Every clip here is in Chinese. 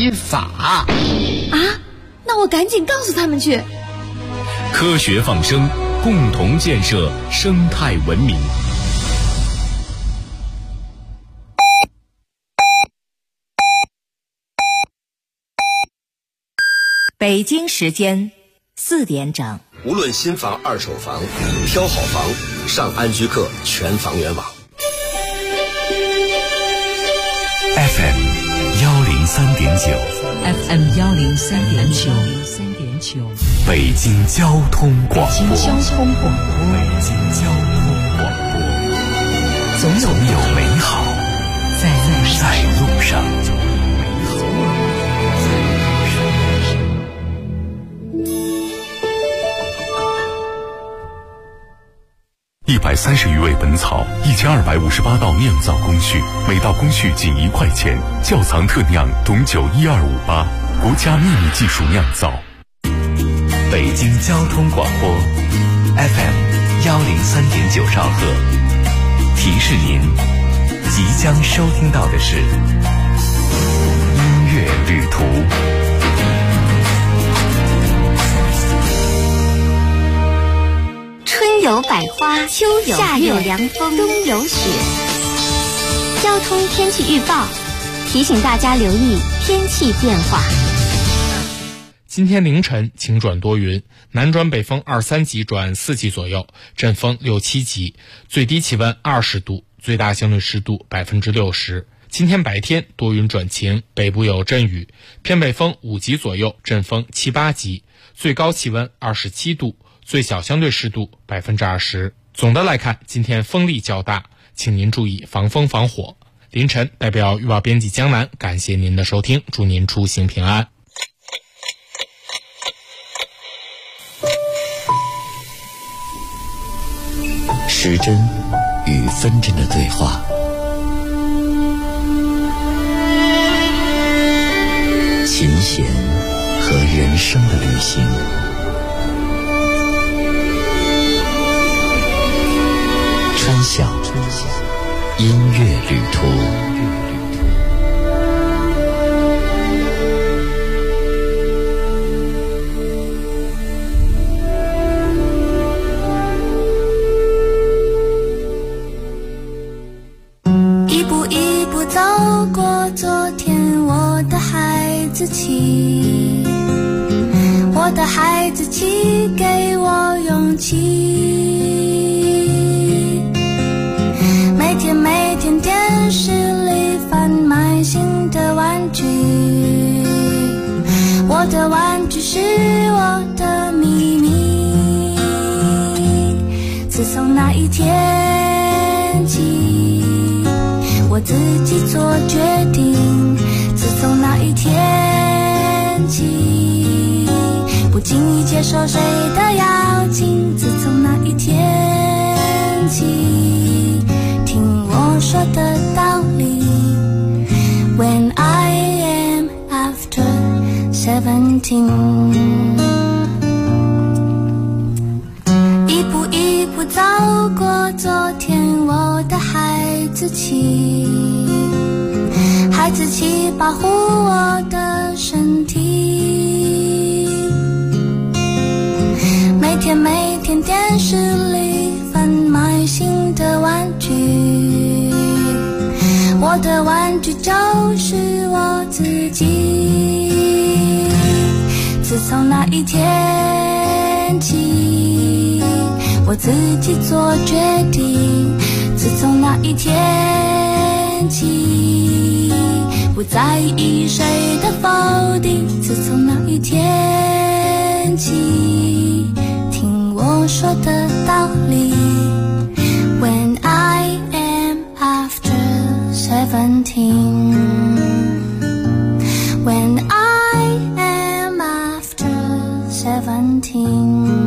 洗法啊！ 那我赶紧告诉他们去。 科学放生，共同建设生态文明。 北京时间4点整。 无论新房、二手房，挑好房，上安居客全房源网。 FM 103.9 FM 103.9 北京交通广播。 北京交通广播，总有美好在路上。 130余味本草，1258道酿造工序，每道工序仅1块钱。窖藏特酿董酒12588，国家秘密技术酿造。 北京交通广播 FM 103.9兆赫，提示您即将收听到的是音乐旅途。 春有百花，秋有夏有凉风，冬有雪。交通天气预报提醒大家留意天气变化。 今天凌晨晴转多云，南转北风2、3级转4级左右，阵风6、7级，最低气温20度，最大相对湿度60%。今天白天多云转晴，北部有阵雨，偏北风5级左右，阵风7、8级，最高气温27度，最小相对湿度20%。总的来看，今天风力较大，请您注意防风防火。凌晨代表预报编辑江南，感谢您的收听，祝您出行平安。 时针与分针的对话，琴弦和人生的旅行，穿晓音乐旅途。 一步一步走过昨天，我的孩子气，我的孩子气给我勇气。每天电视里贩卖新的玩具，我的玩具是我的秘密。自从那一天起，我自己做决定。自从那一天起，不经意接受谁的邀请。自从那一天起，听我说的道理。When I am after 17，一步一步走过昨天，我的孩子气，孩子气保护我的身体。每天电视里贩卖新的玩具，我的玩具就是我自己。自从那一天起，我自己做决定。自从那一天起，不在意谁的否定。自从那一天起，听我说的道理。When I am after 17， When I am after 17。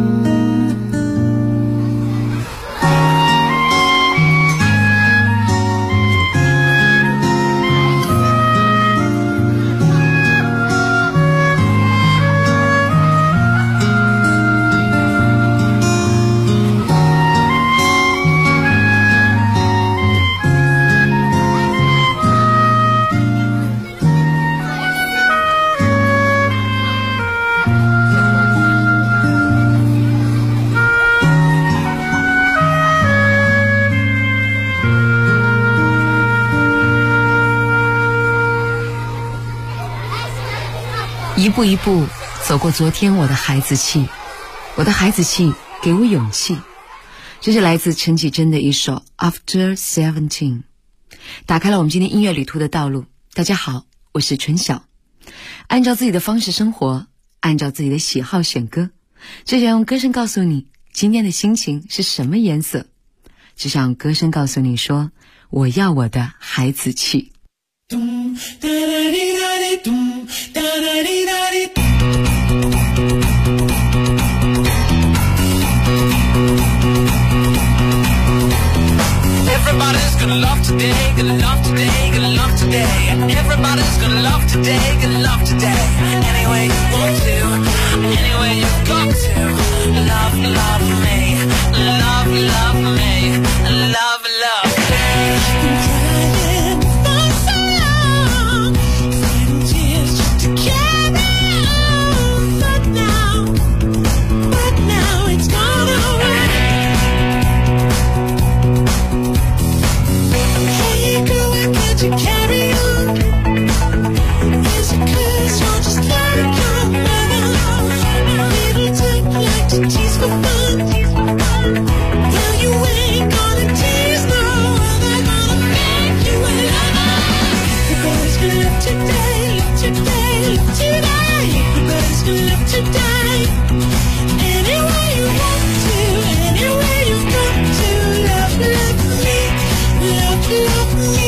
一步一步走过昨天，我的孩子气，我的孩子气给我勇气。这是来自陈绮贞的一首 After 17， 打开了我们今天音乐旅途的道路。大家好，我是春晓。按照自己的方式生活，按照自己的喜好选歌，只想用歌声告诉你今天的心情是什么颜色，只想用歌声告诉你说我要我的孩子气。 Everybody's gonna love today, gonna love today, gonna love today. Everybody's gonna love today, gonna love today. Any way you want to, any way you've got to. Love, love me, love, love me, love, love me. Been crying for so long, fighting tears just to carry on. But now it's gone away. To carry on, is it 'cause you're just like your mother? Little type like to tease for fun. Well, you ain't gonna tease no other, gonna make you a lover. Everybody's gonna love today, love today, love today. Everybody's gonna love today. Any way you want to, any way you've got to. Love, love me, love, love me.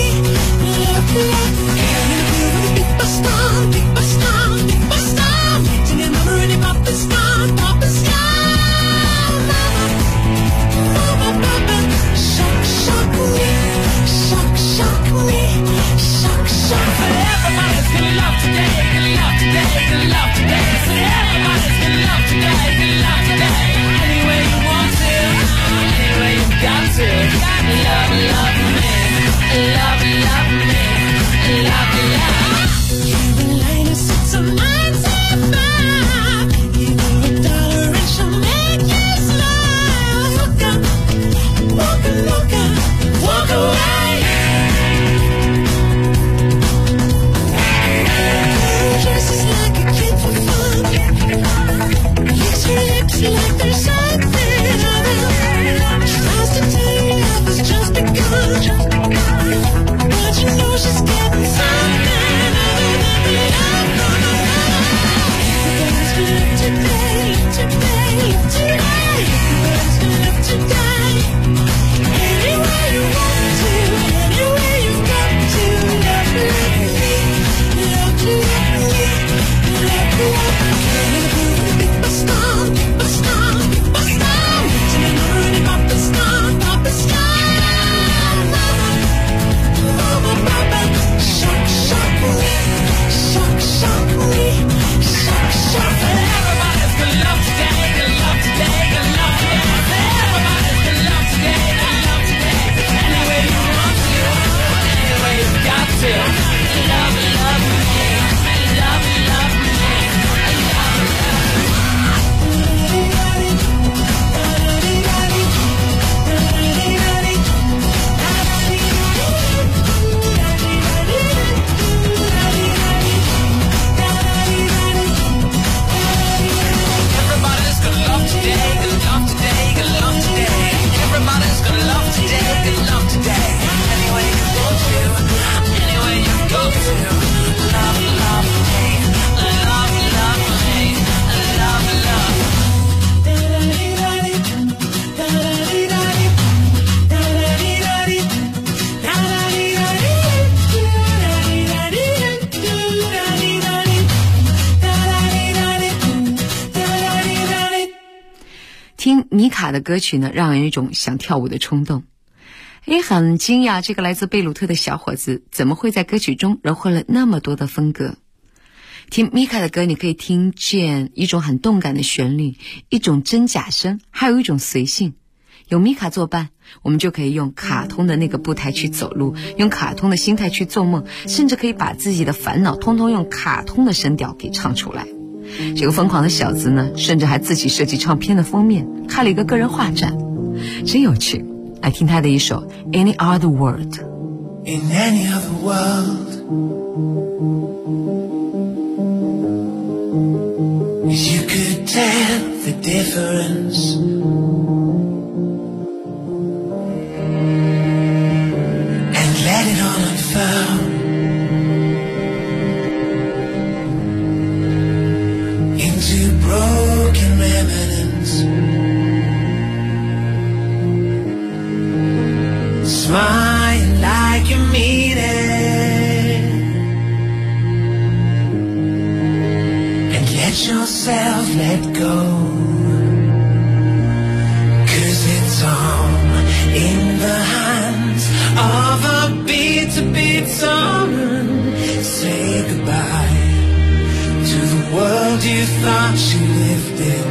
米卡的歌曲呢，让人有一种想跳舞的冲动。也很惊讶，这个来自贝鲁特的小伙子怎么会在歌曲中融合了那么多的风格。听米卡的歌，你可以听见一种很动感的旋律，一种真假声，还有一种随性。有米卡作伴，我们就可以用卡通的那个步态去走路，用卡通的心态去做梦，甚至可以把自己的烦恼通通用卡通的声调给唱出来。这个疯狂的小子呢，甚至还自己设计唱片的封面，开了一个个人画展，真有趣。来听他的一首 Any Other World。 In any other world, difference. And let it all unfurl into broken remnants. Smile like you mean it, and let yourself let go, 'cause it's all in the hands of a beat-to-beat song. Say goodbye to the world you thought you lived in.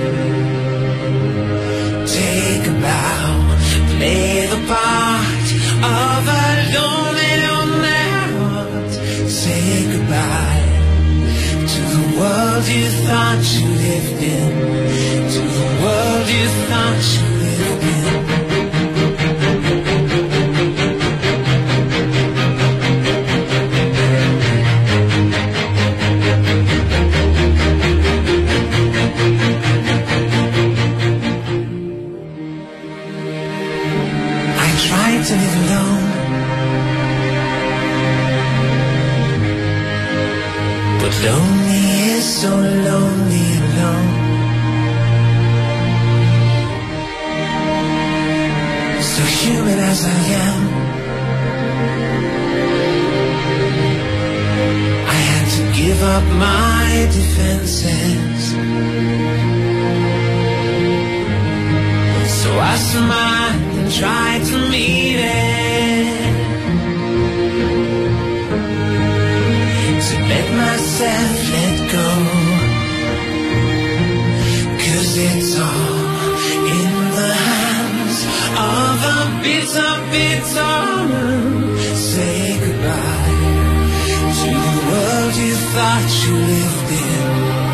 Take a bow, play the part of a lonely, lonely heart. Say goodbye to the world you thought you lived in, to the world you thought you lived in. To live alone, but lonely is so lonely alone. So human as I am, I had to give up my defenses. So I smiled and tried to meet it, to let myself let go, 'cause it's all in the hands of a bitter, bitter. Say goodbye to the world you thought you lived in.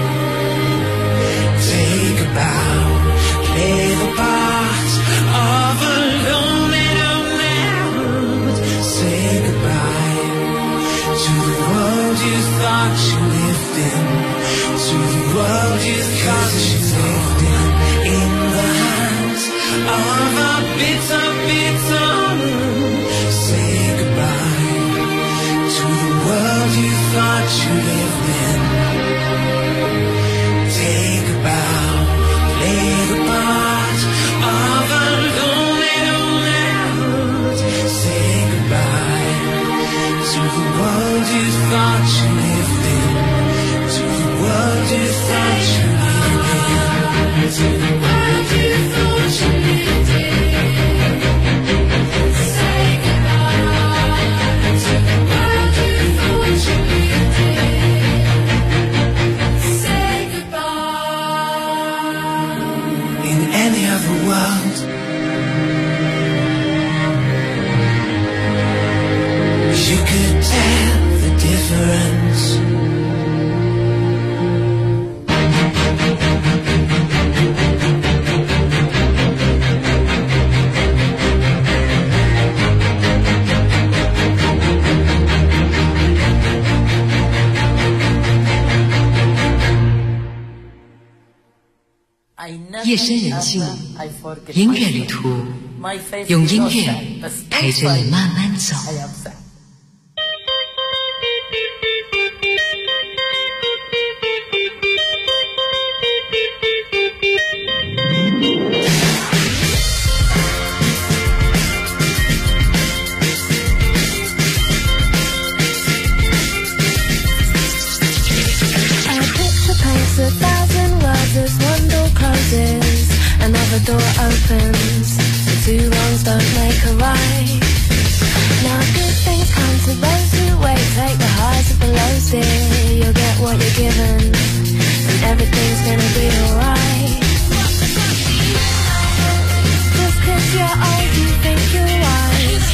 Take a bow, play the part of a lonely, lonely heart. Say goodbye to the world you thought you lived in, to the world you thought you lived in. In the hands of a bitter, bitter. Say goodbye to the world you thought you lived in. Take a bow, play the part of a lonely, lonely heart. Say goodbye to the world you thought you lived in, to the world you thought you lived in, to the world you thought you lived in. Say goodbye to the world you thought you lived in. Say goodbye. In any other world, you could tell the difference. 夜深人静，音乐旅途，用音乐陪着你慢慢走。 Another door opens, the two wrongs don't make a right. Now good things come to those who wait. Take the highs of the lows, dear. You'll get what you're given, and everything's gonna be alright. Just 'cause you're old, you think you're wise.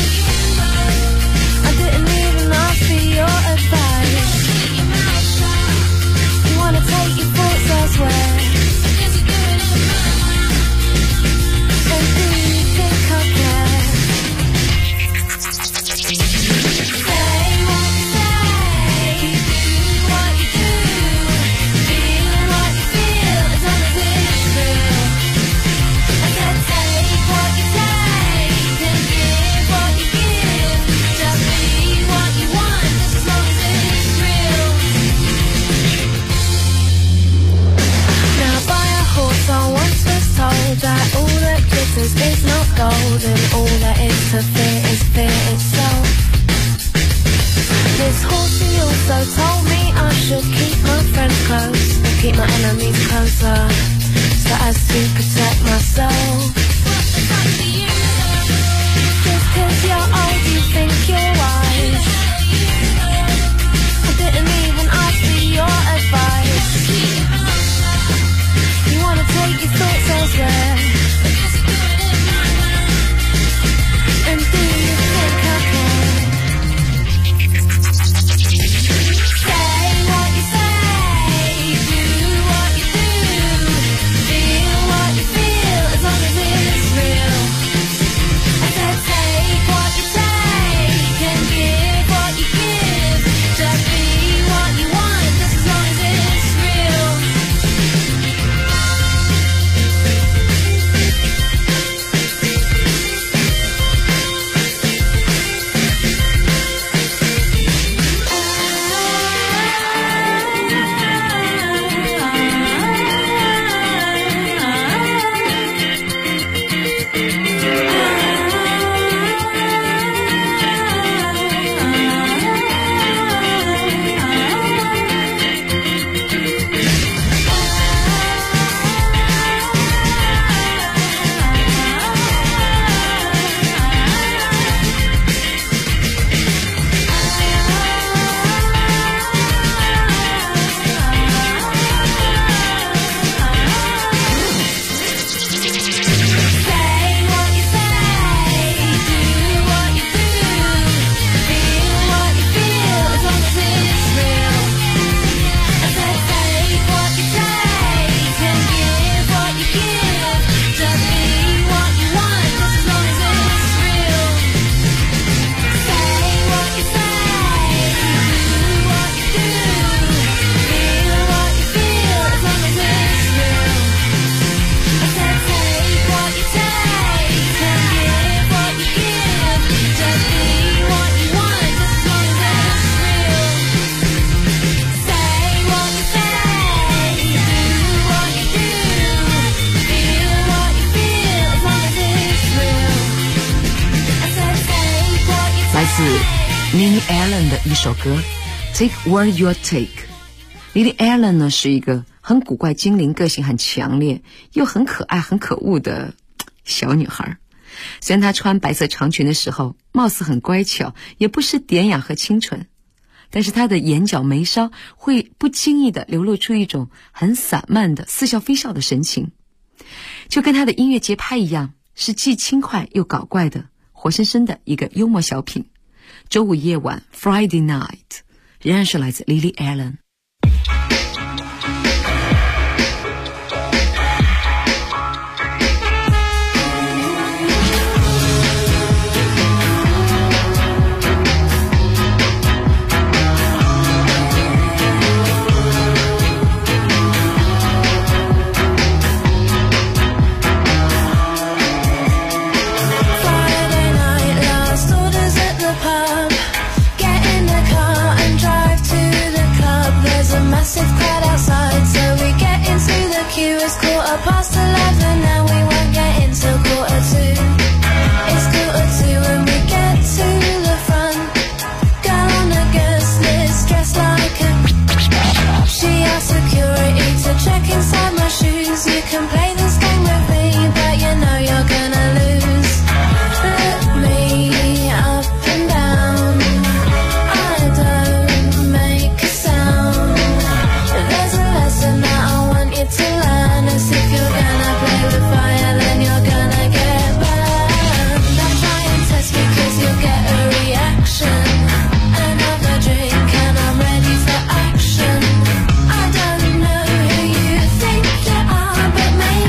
I didn't even ask for your advice. You wanna take your thoughts elsewhere. And do you think I care? Say what you say, do what you do. world and all that is to fear is fear itself. This horsey also told me I should keep my friends close and keep my enemies closer, so as to protect myself. Just 'cause you're old you think you're wise. I didn't even ask for your advice. You wanna take your thoughts elsewhere, and do you think I care? Say what you say, do what you do, feel what you feel, as long as it's real. I said take what you take and give what you give. Just be what you want, just as long as it's real. Lily Allen 的一首歌 Take What You Take。 Lily Allen 呢是一个很古怪精灵，个性很强烈又很可爱很可恶的小女孩。虽然她穿白色长裙的时候貌似很乖巧，也不失典雅和清纯，但是她的眼角眉梢会不经意地流露出一种很散漫的似笑非笑的神情，就跟她的音乐节拍一样，是既轻快又搞怪的活生生的一个幽默小品。周五夜晚 Friday Night 仍然是来自 Lily Allen。 Past 11 now we won't get in till 1:45. It's 2:45 when we get to the front. Girl on the guest list dressed like a she asked security to check inside my shoes. You can play this game with me, but you know you're gonna lose. Look me up and down, I don't make a sound. There's a lesson that I want you to learn. As if you're gonna play with fire, then you're gonna get burned. Don't try and test me 'cause you'll get a reaction. Another drink and I'm ready for action. I don't know who you think you are, but maybe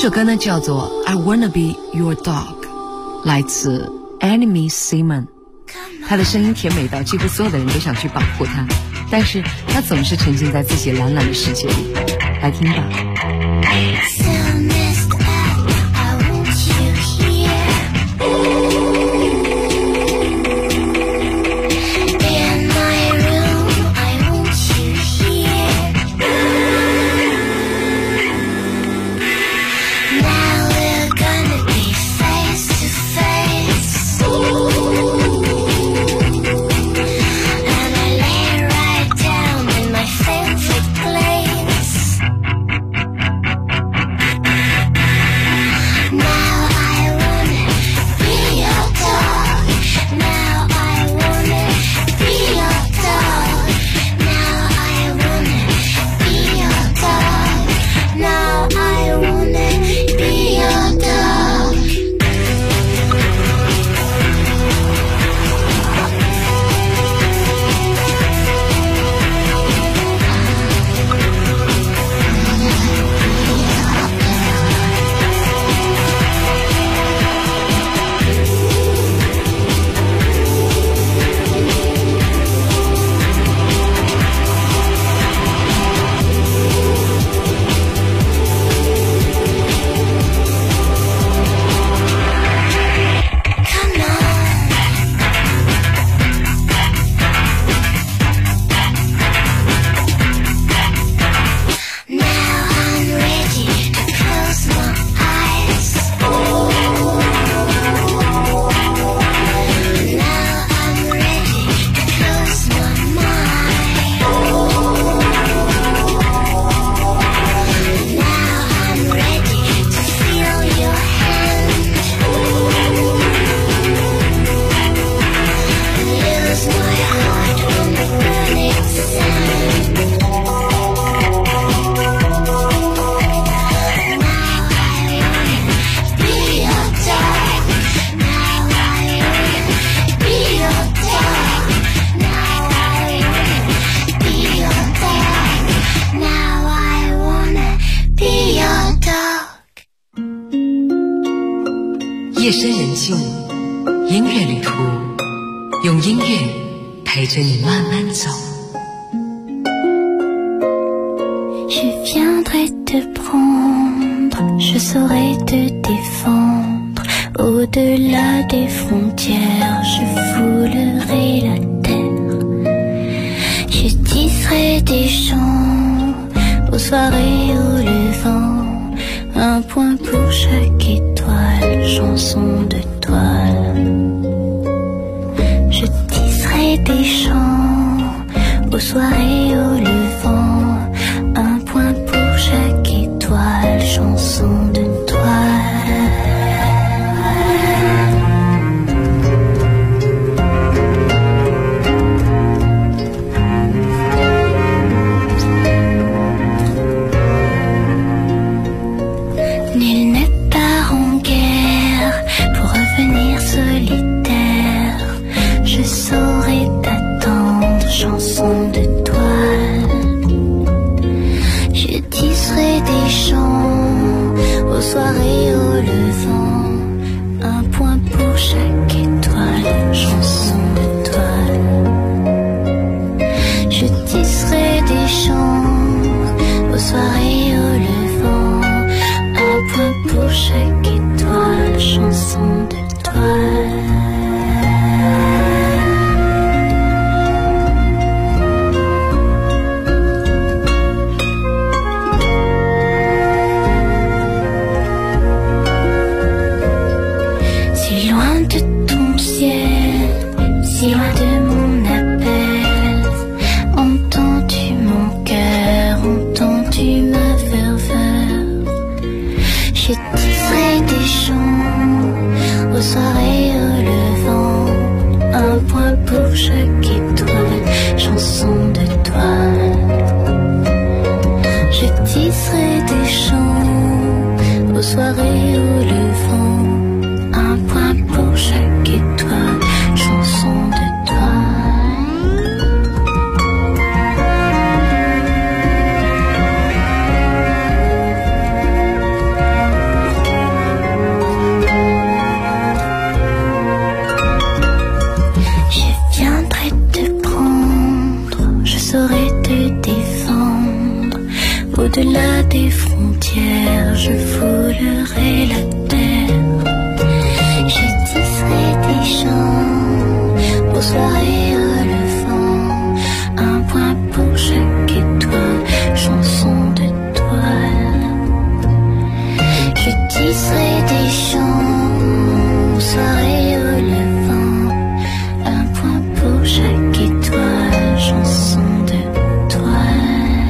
首歌呢叫做 I Wanna Be Your Dog， 来自 Anime Simon。 他的声音甜美到几乎所有的人都想去保护他，但是他总是沉浸在自己懒懒的世界里。来听吧。 夜深人静，音乐旅途，用音乐陪着你慢慢走。 Je viendrai te prendre, je saurai te défendre. Au-delà des frontières, je foulerai la terre. Je tisserai des chants aux soirées au levant. Un point pour chaque étoile, chanson de toile. Je tisserai des chants aux soirées au levant. Un point pour chaque étoile, chanson de toile. Nul ne part en guerre pour revenir solitaire. Je saurai t'attendre, chanson de toile. Je tisserai des chants aux soirées au levant. Un point pour chaque étoile, chanson de toile. Je tisserai des chants aux soirées au levant. Un point pour chaque étoile, chanson de toile. Si loin de ton ciel, si loin de mon appel, entends-tu mon cœur, entends-tu ma ferveur? Je tisserai des chants aux soirées au levant. Un point pour chaque étoile, chanson de toile. Je tisserai des chants aux soirées au levant. Un point pour chaque étoile, chanson de toile. Au-delà des frontières, je foulerai la terre. Je tisserai des chants aux soirées le vent. Un point pour chaque étoile, chanson de toile. Je tisserai des chants aux soirées au levant. Un point pour chaque étoile, chanson de toile.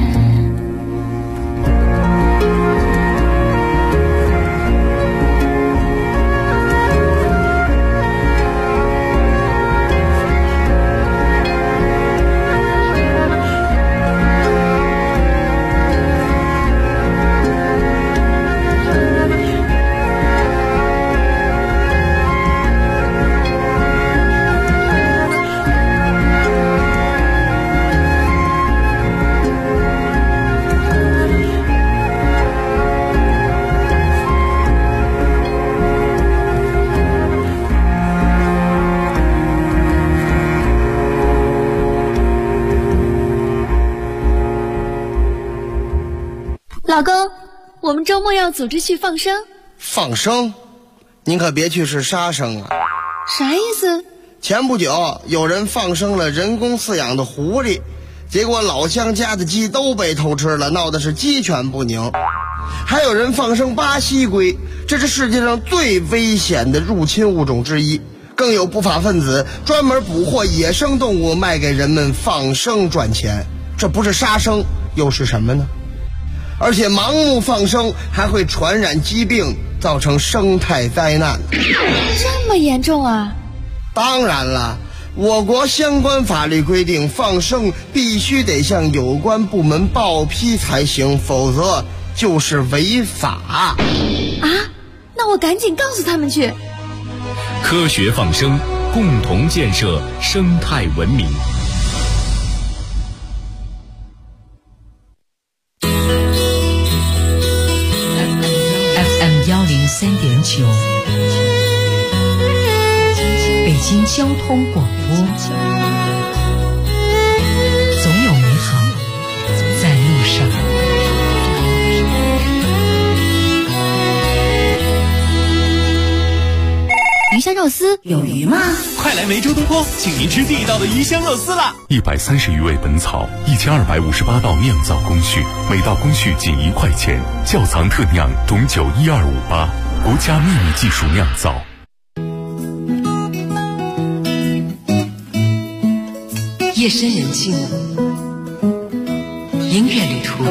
老公，我们周末要组织去放生。 放生？您可别去是杀生啊！ 啥意思？ 前不久有人放生了人工饲养的狐狸，结果老乡家的鸡都被偷吃了，闹得是鸡犬不宁。还有人放生巴西龟，这是世界上最危险的入侵物种之一。更有不法分子专门捕获野生动物卖给人们放生赚钱，这不是杀生又是什么呢？而且盲目放生还会传染疾病，造成生态灾难。 这么严重啊？ 当然了，我国相关法律规定，放生必须得向有关部门报批才行，否则就是违法。 啊？那我赶紧告诉他们去。 科学放生，共同建设生态文明。 FM103.9，北京交通广播，总有美好在路上。 鱼香肉丝有鱼吗？ 快来梅州东坡，请您吃地道的鱼香肉丝啦 ！130余味本草，1258道酿造工序，每道工序仅1块钱，窖藏特酿，懂酒12588，国家秘密技术酿造。 夜深人静，音乐旅途，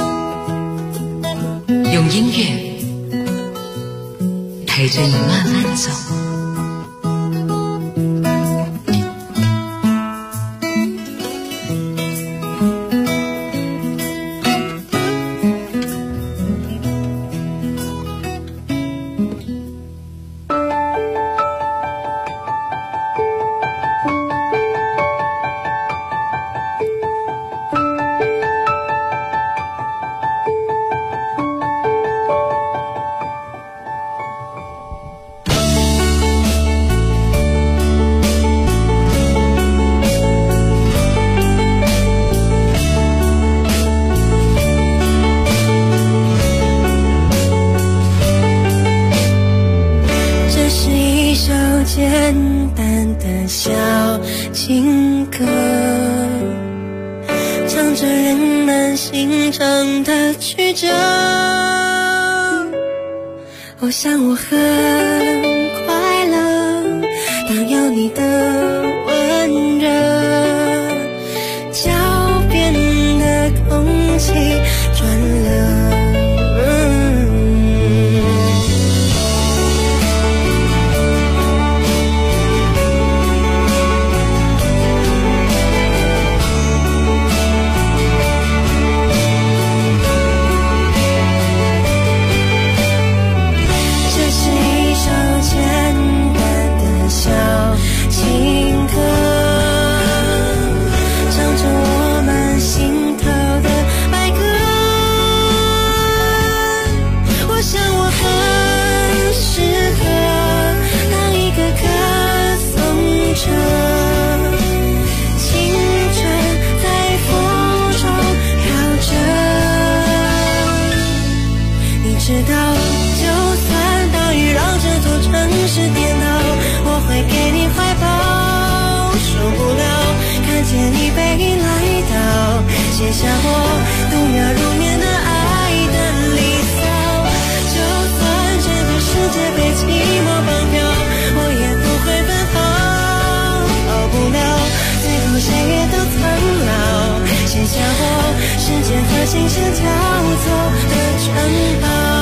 用音乐陪着你慢慢走。 简单的小情歌，唱着人们心肠的曲折。我想我很快乐，当有你的温热，脚边的空气转了。 市颠倒，我会给你怀抱，受不了看见你背影来到，写下我度秒如年的爱的离骚。就算整个世界被寂寞绑票，我也不会奔跑，逃不了最后谁也都苍老，写下我时间和琴声交错的城堡。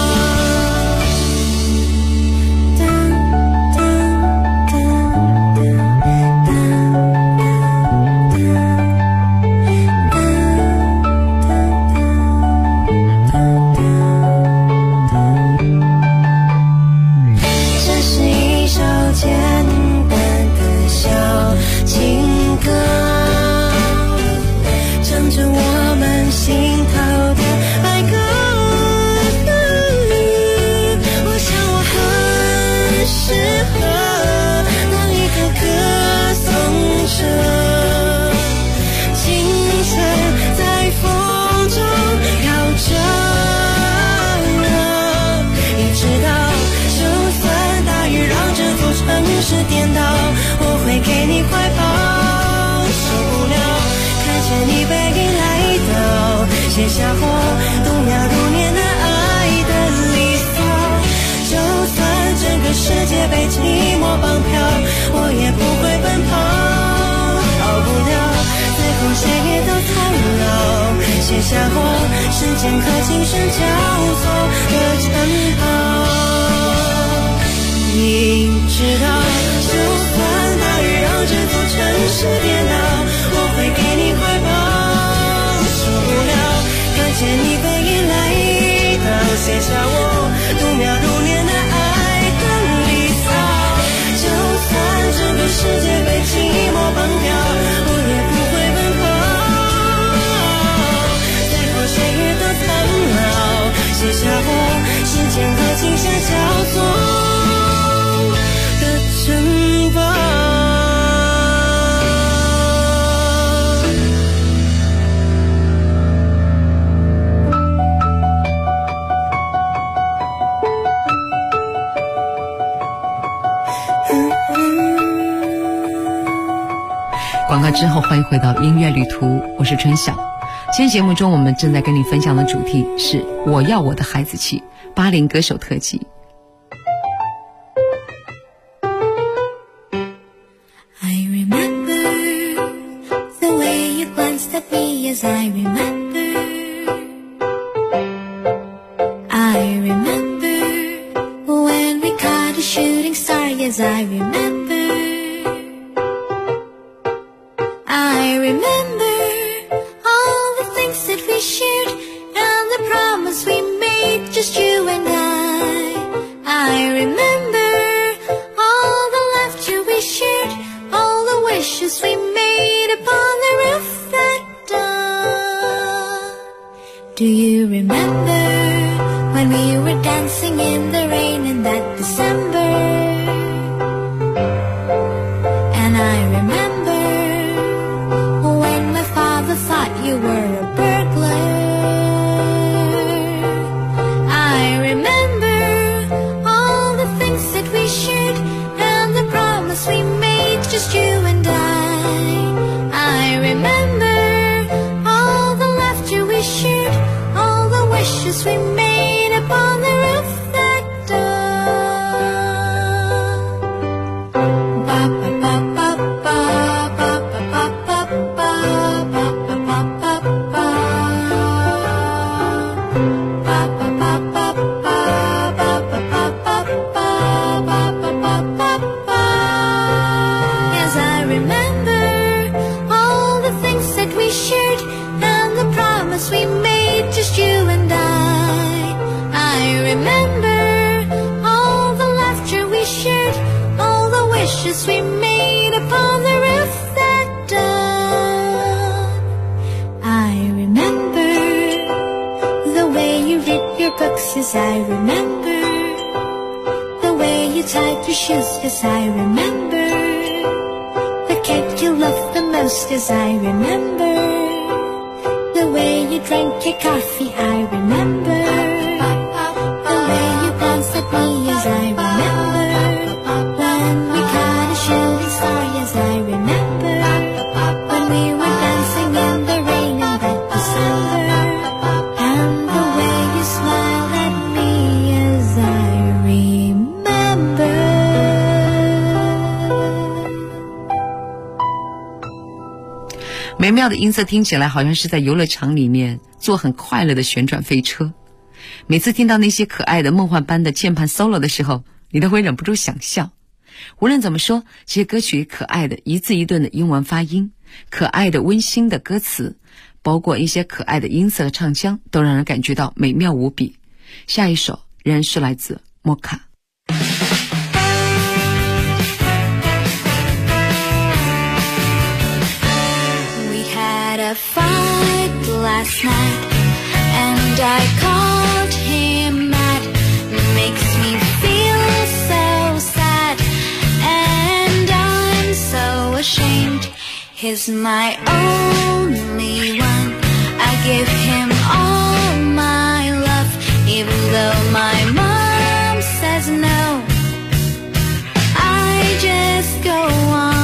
给你怀抱，受不了看见你背影来到，写下我度秒如年的爱的离骚。就算整个世界被寂寞绑票，我也不会奔跑，逃不了最后谁也都苍老，写下我时间和琴声交错的城堡。你知道，就算大雨让这座城市颠倒，我会给你怀抱，受不了看见你背影来到，写下我度秒如年的爱的离骚。就算整个世界被寂寞绑票，我也不会奔跑，最后谁也都苍老，写下我时间和琴声交错城堡。 广告之后，欢迎回到音乐旅途，我是春晓。今天节目中，我们正在跟你分享的主题是我要我的孩子气80歌手特辑。 Yes, I remember. I remember when we caught a shooting star. Yes, I remember. I remember all the things that we shared and the promise we made, just you and I remember all the laughter we shared, all the wishes we made upon the roof. Do you remember when we were dancing in the rain in that December? And I remember when my father thought you were a burglar. I remember all the things that we shared and the promise we made, just you and I remember all the laughter we shared, all the wishes we made upon the roof that Yes, I remember all the things that we shared and the promise we made, just you and I remember all the laughter we shared, all the wishes we made upon the roof that dawn. I remember the way you read your books, yes, I remember the way you tied your shoes, yes, I remember the cake you loved the most, yes, I remember the way you drank your coffee, I remember the way you glanced at me, yes, I remember 美妙的音色听起来好像是在游乐场里面坐很快乐的旋转飞车。每次听到那些可爱的梦幻般的键盘 solo 的时候，你都会忍不住想笑。无论怎么说，这些歌曲可爱的一字一顿的英文发音，可爱的温馨的歌词，包括一些可爱的音色和唱腔，都让人感觉到美妙无比。下一首仍然是来自莫卡。 A fight last night and I called him mad. Makes me feel so sad and I'm so ashamed. He's my only one. I give him all my love even though my mom says no. I just go on.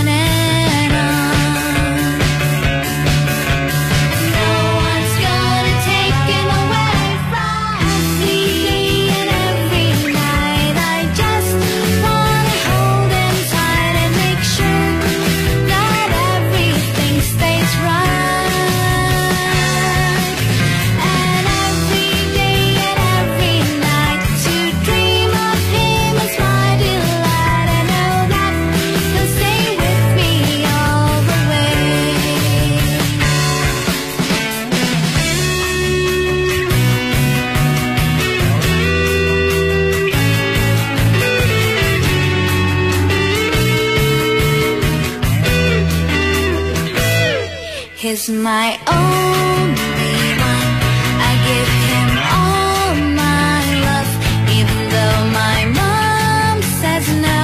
He's my only one. I give him all my love even though my mom says no.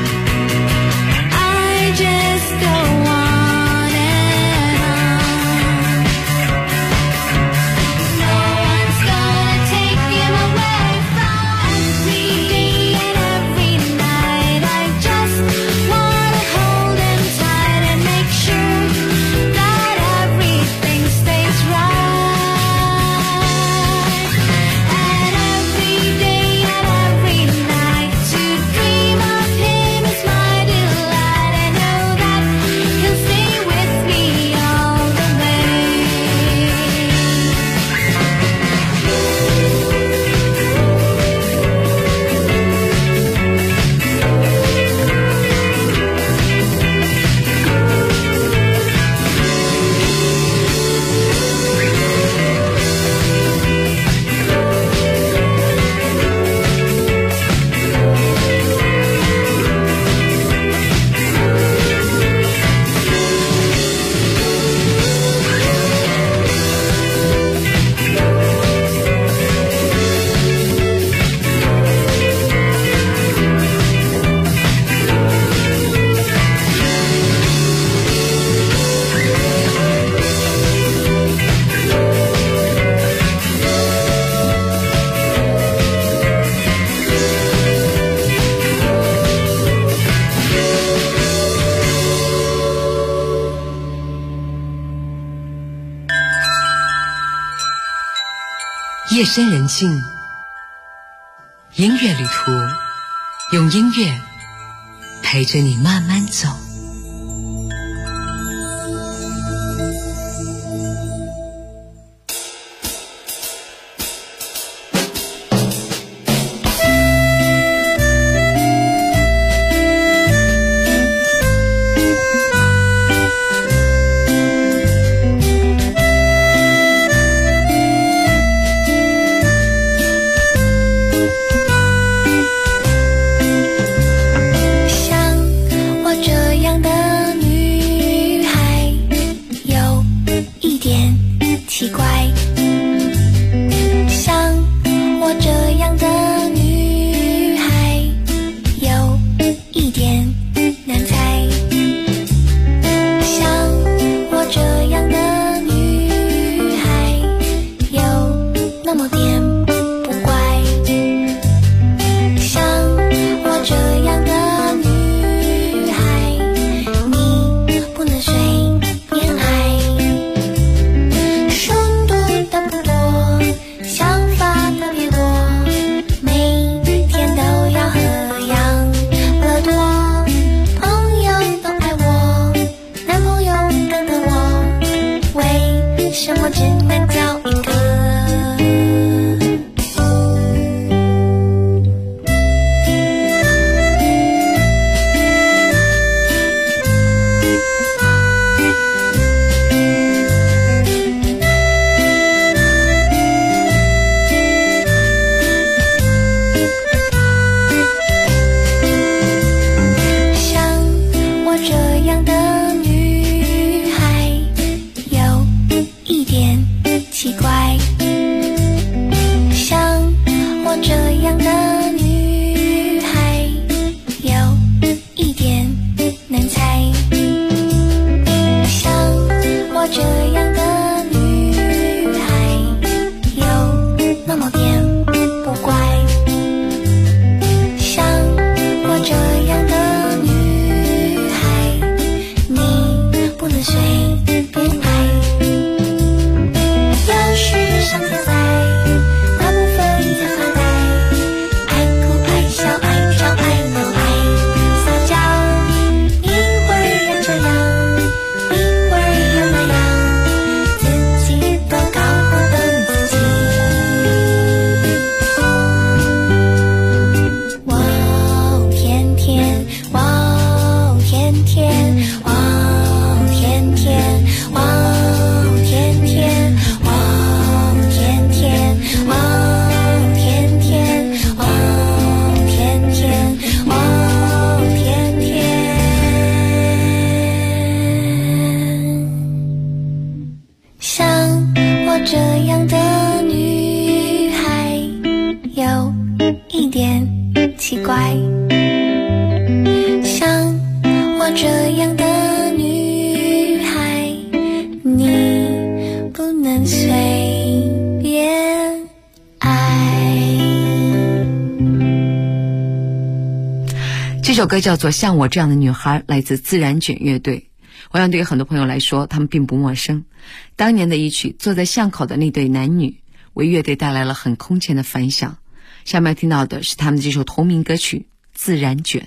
I just go on and on. No one's gonna take him away from me. And every night I just wanna hold him tight and make sure that everything stays right. And every day and every night to dream of him is my delight. I know that he'll stay with me all the way. 夜深人静，音乐旅途，用音乐陪着你慢慢走。 像我这样这样的女孩，你不能随便爱。 这首歌叫做《像我这样的女孩》，来自自然卷乐队。我想对于很多朋友来说，他们并不陌生。当年的一曲《坐在巷口的那对男女》为乐队带来了很空前的反响。下面听到的是他们这首同名歌曲《自然卷》。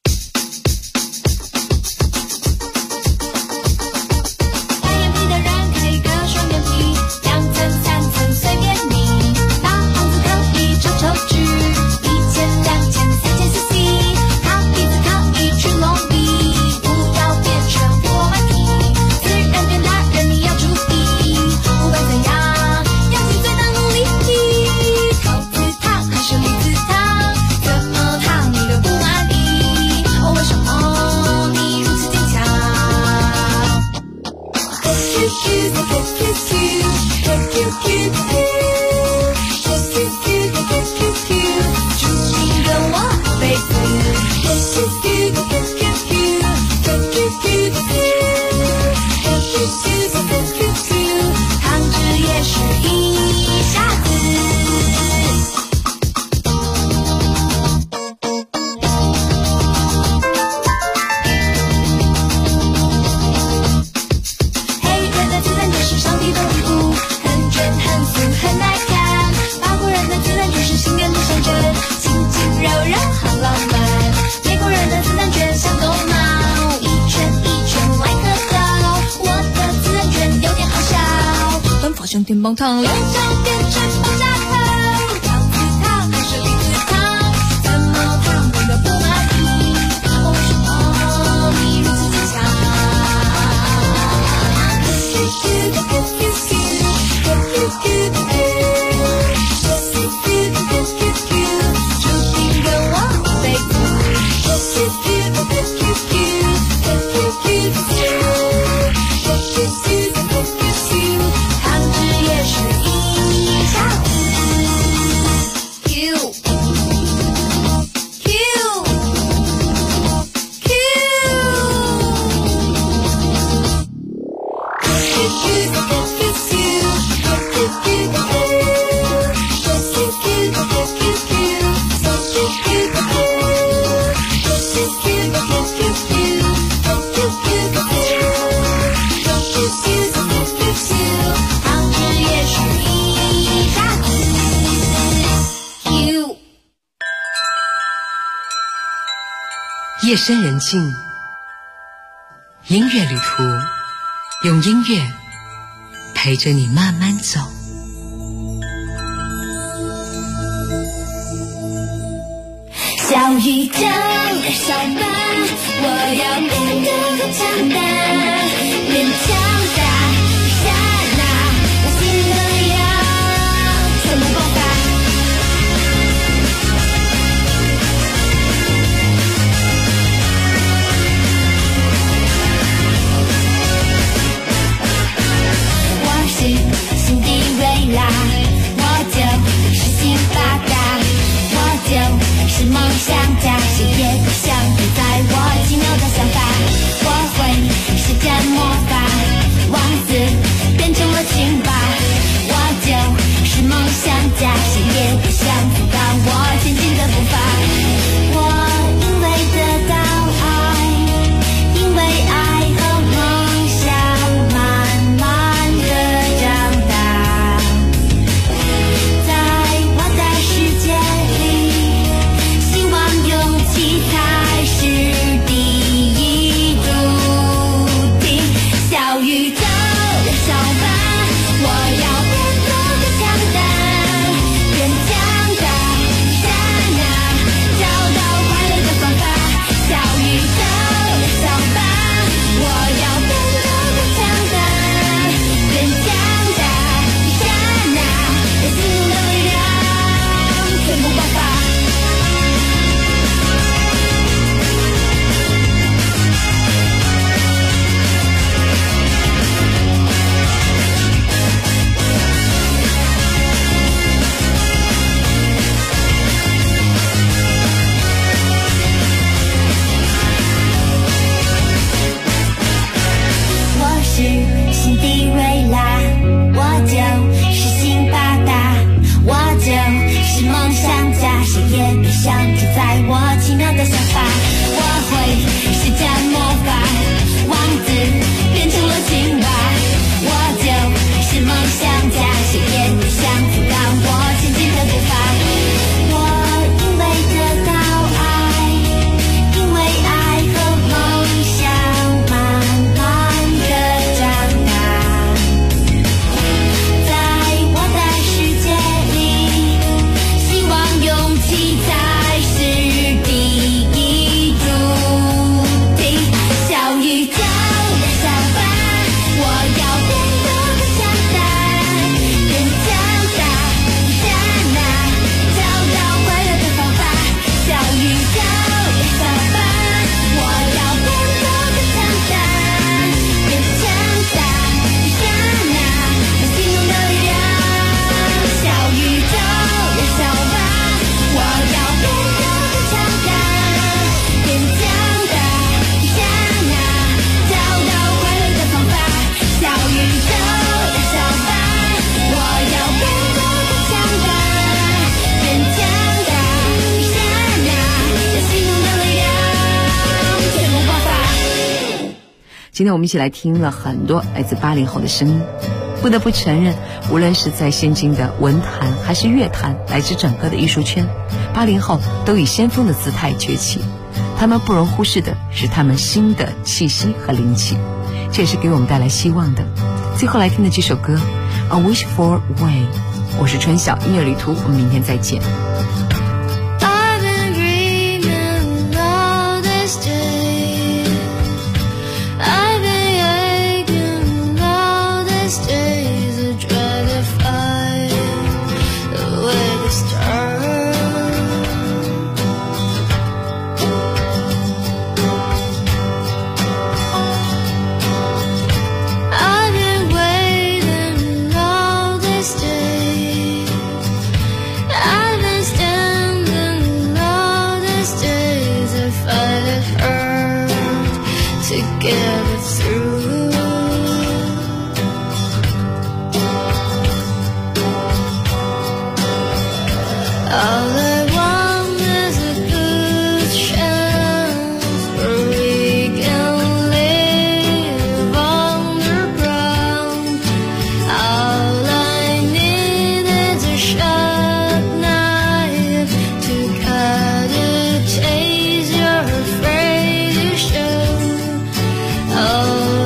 像电棒糖，流畅变成爆炸头，桃子糖还是栗子糖，怎么糖变得不满意？为什么你如此坚强？注定跟我一辈子。 夜深人静，音乐旅途，用音乐陪着你慢慢走。 小宇宙的小吧，我要变得更强大，变强大，一刹那，我心的力量全部爆发。我是心底未来，我就是新发达，我就是梦想家，谁也不想主宰我奇妙的想法。我会施展魔法，王子变成了青蛙，我就是梦想家，谁也不想阻挡我前进的步伐。我因为得到爱，因为爱和梦想慢慢的长大，在我的世界里，希望勇气才是第一注定。小宇宙的小吧，我要变得更强大，变强大，一刹那找到快乐的方法。小宇宙的小吧，我要变得更强大，变强大，一刹那有新的力量全部爆发。 今天我们一起来听了很多来自80后的声音，不得不承认，无论是在现今的文坛还是乐坛，乃至整个的艺术圈，80后都以先锋的姿态崛起。他们不容忽视的是他们新的气息和灵气，这也是给我们带来希望的。最后来听的这首歌 A Wish for Way， 我是春晓，音乐旅途，我们明天再见。 Oh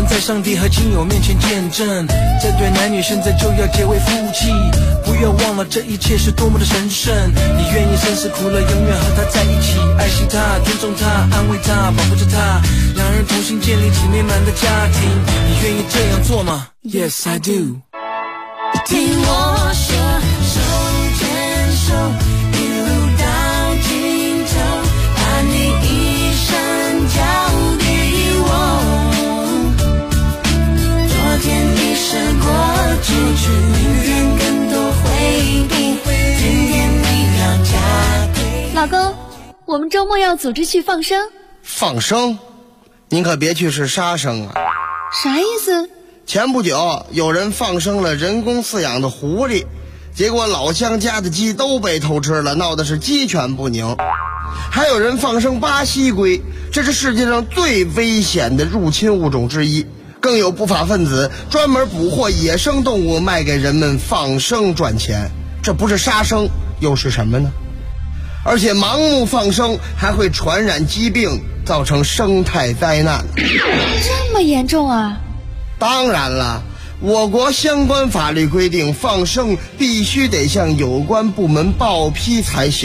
在上帝和亲友面前见证，这对男女现在就要结为夫妻，不要忘了这一切是多么的神圣。你愿意生死苦乐永远和他在一起，爱惜他，尊重他，安慰他，保护着他，两人同心建立起美满的家庭。你愿意这样做吗？ Yes I do。 听我说，手牵手一路到尽头，把你一生交给我。昨天已时过境去，明天更多回忆，今天你要嫁给老公，我们周末要组织去放生。 放生？您可别去是杀生啊！ 啥意思？ 前不久有人放生了人工饲养的狐狸，结果老乡家的鸡都被偷吃了，闹的是鸡犬不宁。还有人放生巴西龟，这是世界上最危险的入侵物种之一。更有不法分子专门捕获野生动物卖给人们放生赚钱，这不是杀生又是什么呢？而且盲目放生还会传染疾病，造成生态灾难。 这么严重啊？ 当然了，我国相关法律规定，放生必须得向有关部门报批才行。